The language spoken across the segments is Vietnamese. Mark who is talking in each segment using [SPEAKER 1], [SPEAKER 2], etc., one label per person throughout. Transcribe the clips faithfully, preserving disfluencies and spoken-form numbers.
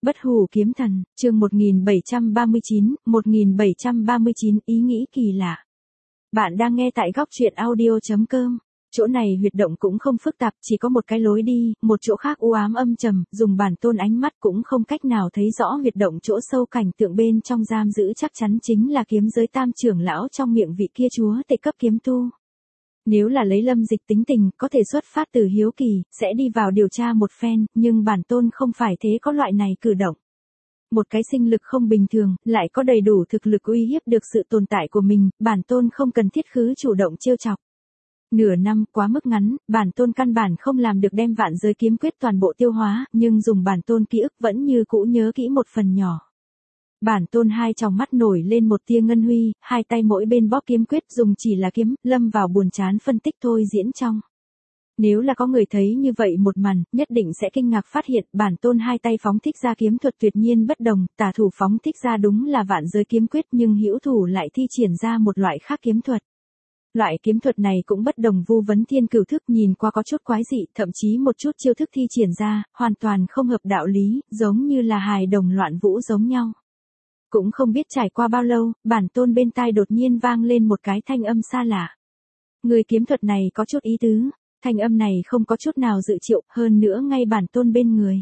[SPEAKER 1] Bất hủ kiếm thần, chương một nghìn bảy trăm ba mươi chín, một nghìn bảy trăm ba mươi chín ý nghĩ kỳ lạ. Bạn đang nghe tại góc truyện audio chấm com. Chỗ này huyệt động cũng không phức tạp, chỉ có một cái lối đi, một chỗ khác u ám âm trầm, dùng bản tôn ánh mắt cũng không cách nào thấy rõ huyệt động chỗ sâu cảnh tượng bên trong giam giữ chắc chắn chính là kiếm giới tam trưởng lão trong miệng vị kia chúa tể cấp kiếm tu. Nếu là lấy Lâm Dịch tính tình, có thể xuất phát từ hiếu kỳ, sẽ đi vào điều tra một phen, nhưng bản tôn không phải thế có loại này cử động. Một cái sinh lực không bình thường, lại có đầy đủ thực lực uy hiếp được sự tồn tại của mình, bản tôn không cần thiết khứ chủ động trêu chọc. Nửa năm quá mức ngắn, bản tôn căn bản không làm được đem vạn giới kiếm quyết toàn bộ tiêu hóa, nhưng dùng bản tôn ký ức vẫn như cũ nhớ kỹ một phần nhỏ. Bản tôn hai tròng mắt nổi lên một tia ngân huy, hai tay mỗi bên bóp kiếm quyết dùng chỉ là kiếm, lâm vào buồn chán phân tích thôi diễn trong. Nếu là có người thấy như vậy một màn, nhất định sẽ kinh ngạc phát hiện bản tôn hai tay phóng thích ra kiếm thuật tuyệt nhiên bất đồng, tả thủ phóng thích ra đúng là vạn giới kiếm quyết nhưng hữu thủ lại thi triển ra một loại khác kiếm thuật. Loại kiếm thuật này cũng bất đồng vu vấn thiên cửu thức nhìn qua có chút quái dị, thậm chí một chút chiêu thức thi triển ra, hoàn toàn không hợp đạo lý, giống như là hài đồng loạn vũ giống nhau. Cũng không biết trải qua bao lâu, bản tôn bên tai đột nhiên vang lên một cái thanh âm xa lạ. Người kiếm thuật này có chút ý tứ, thanh âm này không có chút nào dự triệu, hơn nữa ngay bản tôn bên người.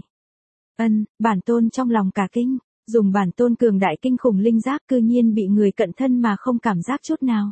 [SPEAKER 1] Ân, bản tôn trong lòng cả kinh, dùng bản tôn cường đại kinh khủng linh giác cư nhiên bị người cận thân mà không cảm giác chút nào.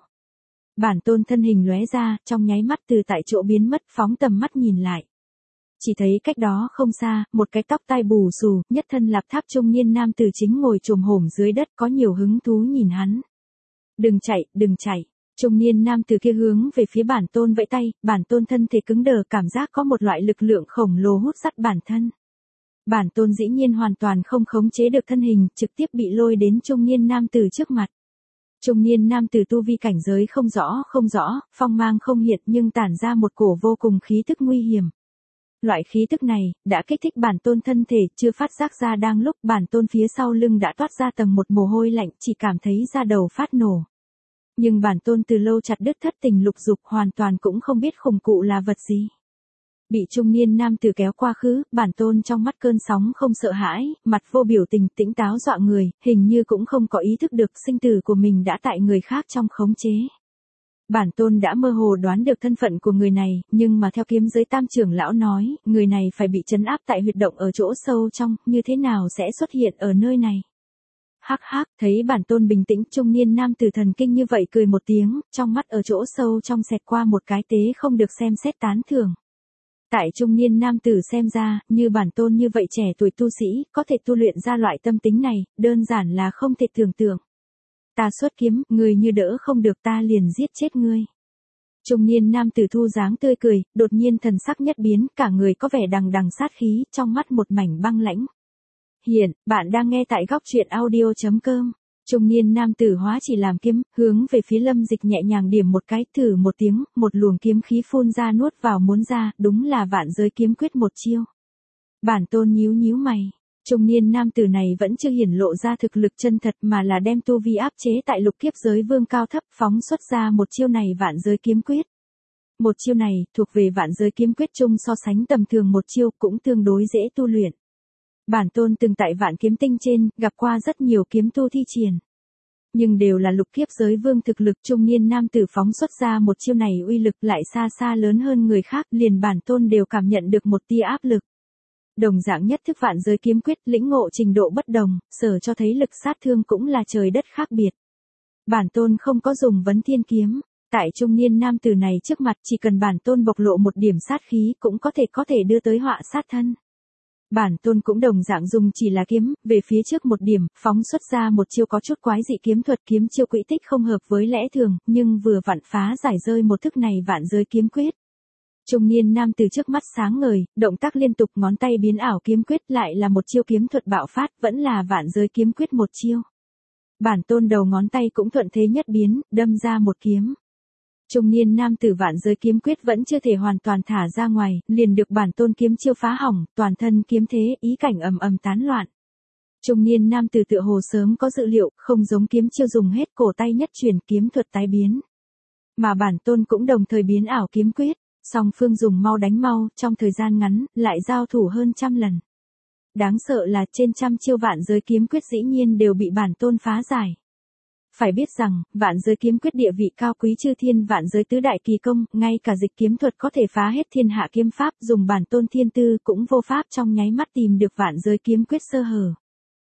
[SPEAKER 1] Bản tôn thân hình lóe ra, trong nháy mắt từ tại chỗ biến mất phóng tầm mắt nhìn lại. Chỉ thấy cách đó không xa, một cái tóc tai bù xù, nhất thân lạp tháp trung niên nam tử chính ngồi chồm hổm dưới đất có nhiều hứng thú nhìn hắn. Đừng chạy, đừng chạy. Trung niên nam tử kia hướng về phía bản tôn vẫy tay, bản tôn thân thể cứng đờ cảm giác có một loại lực lượng khổng lồ hút dắt bản thân. Bản tôn dĩ nhiên hoàn toàn không khống chế được thân hình, trực tiếp bị lôi đến trung niên nam tử trước mặt. Trung niên nam tử tu vi cảnh giới không rõ, không rõ, phong mang không hiện nhưng tản ra một cổ vô cùng khí tức nguy hiểm. Loại khí tức này, đã kích thích bản tôn thân thể, chưa phát giác ra đang lúc bản tôn phía sau lưng đã toát ra tầng một mồ hôi lạnh, chỉ cảm thấy da đầu phát nổ. Nhưng bản tôn từ lâu chặt đứt thất tình lục dục hoàn toàn cũng không biết khủng cụ là vật gì. Bị trung niên nam tử kéo qua khứ, bản tôn trong mắt cơn sóng không sợ hãi, mặt vô biểu tình tĩnh táo dọa người, hình như cũng không có ý thức được sinh tử của mình đã tại người khác trong khống chế. Bản tôn đã mơ hồ đoán được thân phận của người này, nhưng mà theo kiếm giới tam trưởng lão nói, người này phải bị trấn áp tại huyệt động ở chỗ sâu trong, như thế nào sẽ xuất hiện ở nơi này. Hắc hắc, thấy bản tôn bình tĩnh, trung niên nam tử thần kinh như vậy cười một tiếng, trong mắt ở chỗ sâu trong xẹt qua một cái tế không được xem xét tán thưởng. Tại trung niên nam tử xem ra, như bản tôn như vậy trẻ tuổi tu sĩ, có thể tu luyện ra loại tâm tính này, đơn giản là không thể tưởng tượng. Ta xuất kiếm, người như đỡ không được ta liền giết chết ngươi. Trung niên nam tử thu dáng tươi cười, đột nhiên thần sắc nhất biến, cả người có vẻ đằng đằng sát khí, trong mắt một mảnh băng lãnh. Hiện, bạn đang nghe tại góc truyện audio chấm com. Trung niên nam tử hóa chỉ làm kiếm, hướng về phía Lâm Dịch nhẹ nhàng điểm một cái, thử một tiếng, một luồng kiếm khí phun ra nuốt vào muốn ra, đúng là vạn giới kiếm quyết một chiêu. Bản tôn nhíu nhíu mày. Trung niên nam tử này vẫn chưa hiển lộ ra thực lực chân thật mà là đem tu vi áp chế tại lục kiếp giới vương cao thấp phóng xuất ra một chiêu này vạn giới kiếm quyết. Một chiêu này, thuộc về vạn giới kiếm quyết chung so sánh tầm thường một chiêu cũng tương đối dễ tu luyện. Bản tôn từng tại vạn kiếm tinh trên, gặp qua rất nhiều kiếm tu thi triển. Nhưng đều là lục kiếp giới vương thực lực trung niên nam tử phóng xuất ra một chiêu này uy lực lại xa xa lớn hơn người khác liền bản tôn đều cảm nhận được một tia áp lực. Đồng dạng nhất thức vạn giới kiếm quyết lĩnh ngộ trình độ bất đồng, sở cho thấy lực sát thương cũng là trời đất khác biệt. Bản tôn không có dùng vấn thiên kiếm, tại trung niên nam tử này trước mặt chỉ cần bản tôn bộc lộ một điểm sát khí cũng có thể có thể đưa tới họa sát thân. Bản tôn cũng đồng dạng dùng chỉ là kiếm, về phía trước một điểm, phóng xuất ra một chiêu có chút quái dị kiếm thuật kiếm chiêu quỹ tích không hợp với lẽ thường, nhưng vừa vặn phá giải rơi một thức này vạn giới kiếm quyết. Trung niên nam từ trước mắt sáng ngời, động tác liên tục ngón tay biến ảo kiếm quyết lại là một chiêu kiếm thuật bạo phát, vẫn là vạn giới kiếm quyết một chiêu. Bản tôn đầu ngón tay cũng thuận thế nhất biến, đâm ra một kiếm. Trung niên nam tử vạn giới kiếm quyết vẫn chưa thể hoàn toàn thả ra ngoài, liền được bản tôn kiếm chiêu phá hỏng, toàn thân kiếm thế, ý cảnh ầm ầm tán loạn. Trung niên nam tử tựa hồ sớm có dự liệu, không giống kiếm chiêu dùng hết cổ tay nhất chuyển kiếm thuật tái biến. Mà bản tôn cũng đồng thời biến ảo kiếm quyết, song phương dùng mau đánh mau, trong thời gian ngắn, lại giao thủ hơn trăm lần. Đáng sợ là trên trăm chiêu vạn giới kiếm quyết dĩ nhiên đều bị bản tôn phá giải. Phải biết rằng, vạn giới kiếm quyết địa vị cao quý chư thiên vạn giới tứ đại kỳ công, ngay cả dịch kiếm thuật có thể phá hết thiên hạ kiếm pháp, dùng bản tôn thiên tư cũng vô pháp trong nháy mắt tìm được vạn giới kiếm quyết sơ hở.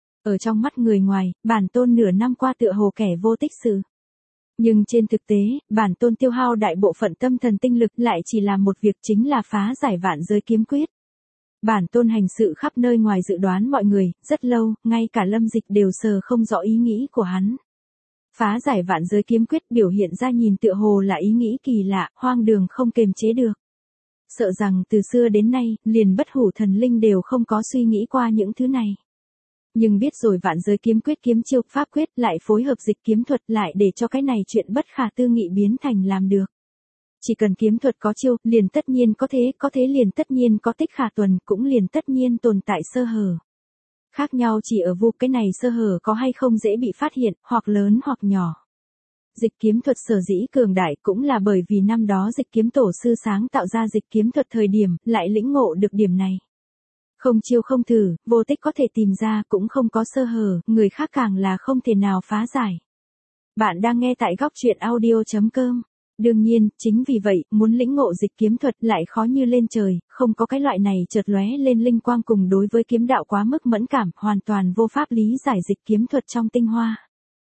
[SPEAKER 1] Ở trong mắt người ngoài, bản tôn nửa năm qua tựa hồ kẻ vô tích sự. Nhưng trên thực tế, bản tôn tiêu hao đại bộ phận tâm thần tinh lực lại chỉ là một việc chính là phá giải vạn giới kiếm quyết. Bản tôn hành sự khắp nơi ngoài dự đoán mọi người, rất lâu, ngay cả Lâm Dịch đều sờ không rõ ý nghĩ của hắn. Phá giải vạn giới kiếm quyết biểu hiện ra nhìn tựa hồ là ý nghĩ kỳ lạ, hoang đường không kềm chế được. Sợ rằng từ xưa đến nay, liền bất hủ thần linh đều không có suy nghĩ qua những thứ này. Nhưng biết rồi vạn giới kiếm quyết kiếm chiêu pháp quyết lại phối hợp dịch kiếm thuật lại để cho cái này chuyện bất khả tư nghị biến thành làm được. Chỉ cần kiếm thuật có chiêu, liền tất nhiên có thế, có thế liền tất nhiên có tích khả tuần, cũng liền tất nhiên tồn tại sơ hở. Khác nhau chỉ ở vụ cái này sơ hở có hay không dễ bị phát hiện, hoặc lớn hoặc nhỏ. Dịch kiếm thuật sở dĩ cường đại cũng là bởi vì năm đó dịch kiếm tổ sư sáng tạo ra dịch kiếm thuật thời điểm, lại lĩnh ngộ được điểm này. Không chiêu không thử, vô tích có thể tìm ra cũng không có sơ hở, người khác càng là không thể nào phá giải. Bạn đang nghe tại góc truyện audio chấm com. Đương nhiên, chính vì vậy, muốn lĩnh ngộ dịch kiếm thuật lại khó như lên trời, không có cái loại này chợt lóe lên linh quang cùng đối với kiếm đạo quá mức mẫn cảm, hoàn toàn vô pháp lý giải dịch kiếm thuật trong tinh hoa.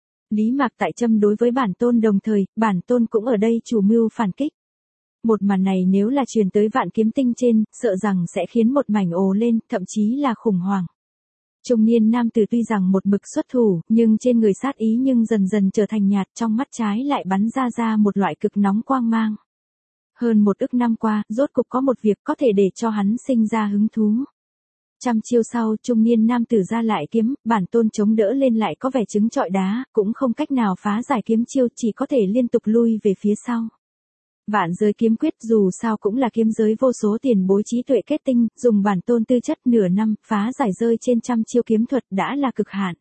[SPEAKER 1] Lý Mạc tại châm đối với bản tôn đồng thời, bản tôn cũng ở đây chủ mưu phản kích. Một màn này nếu là truyền tới vạn kiếm tinh trên, sợ rằng sẽ khiến một mảnh ồ lên, thậm chí là khủng hoảng. Trung niên nam tử tuy rằng một mực xuất thủ, nhưng trên người sát ý nhưng dần dần trở thành nhạt, trong mắt trái lại bắn ra ra một loại cực nóng quang mang. Hơn một ức năm qua, rốt cục có một việc có thể để cho hắn sinh ra hứng thú. Trăm chiêu sau, trung niên nam tử ra lại kiếm, bản tôn chống đỡ lên lại có vẻ trứng trọi đá, cũng không cách nào phá giải kiếm chiêu, chỉ có thể liên tục lui về phía sau. Vạn giới kiếm quyết dù sao cũng là kiếm giới vô số tiền bối trí tuệ kết tinh, dùng bản tôn tư chất nửa năm, phá giải rơi trên trăm chiêu kiếm thuật đã là cực hạn.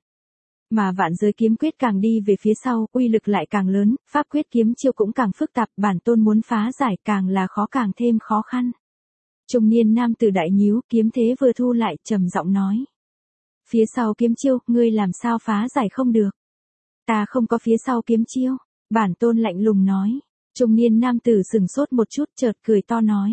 [SPEAKER 1] Mà vạn giới kiếm quyết càng đi về phía sau, uy lực lại càng lớn, pháp quyết kiếm chiêu cũng càng phức tạp, bản tôn muốn phá giải càng là khó càng thêm khó khăn. Trung niên nam tử đại nhíu, kiếm thế vừa thu lại, trầm giọng nói. Phía sau kiếm chiêu, ngươi làm sao phá giải không được? Ta không có phía sau kiếm chiêu, bản tôn lạnh lùng nói. Trung niên nam tử sừng sốt một chút chợt cười to nói.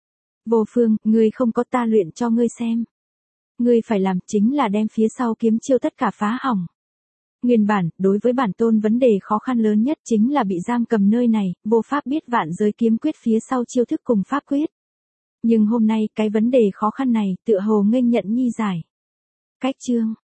[SPEAKER 1] Vô Phương, ngươi không có ta luyện cho ngươi xem. Ngươi phải làm chính là đem phía sau kiếm chiêu tất cả phá hỏng. Nguyên bản, đối với bản tôn vấn đề khó khăn lớn nhất chính là bị giam cầm nơi này, vô pháp biết vạn giới kiếm quyết phía sau chiêu thức cùng pháp quyết. Nhưng hôm nay, cái vấn đề khó khăn này, tựa hồ nghênh nhận nhi giải. Cách chương,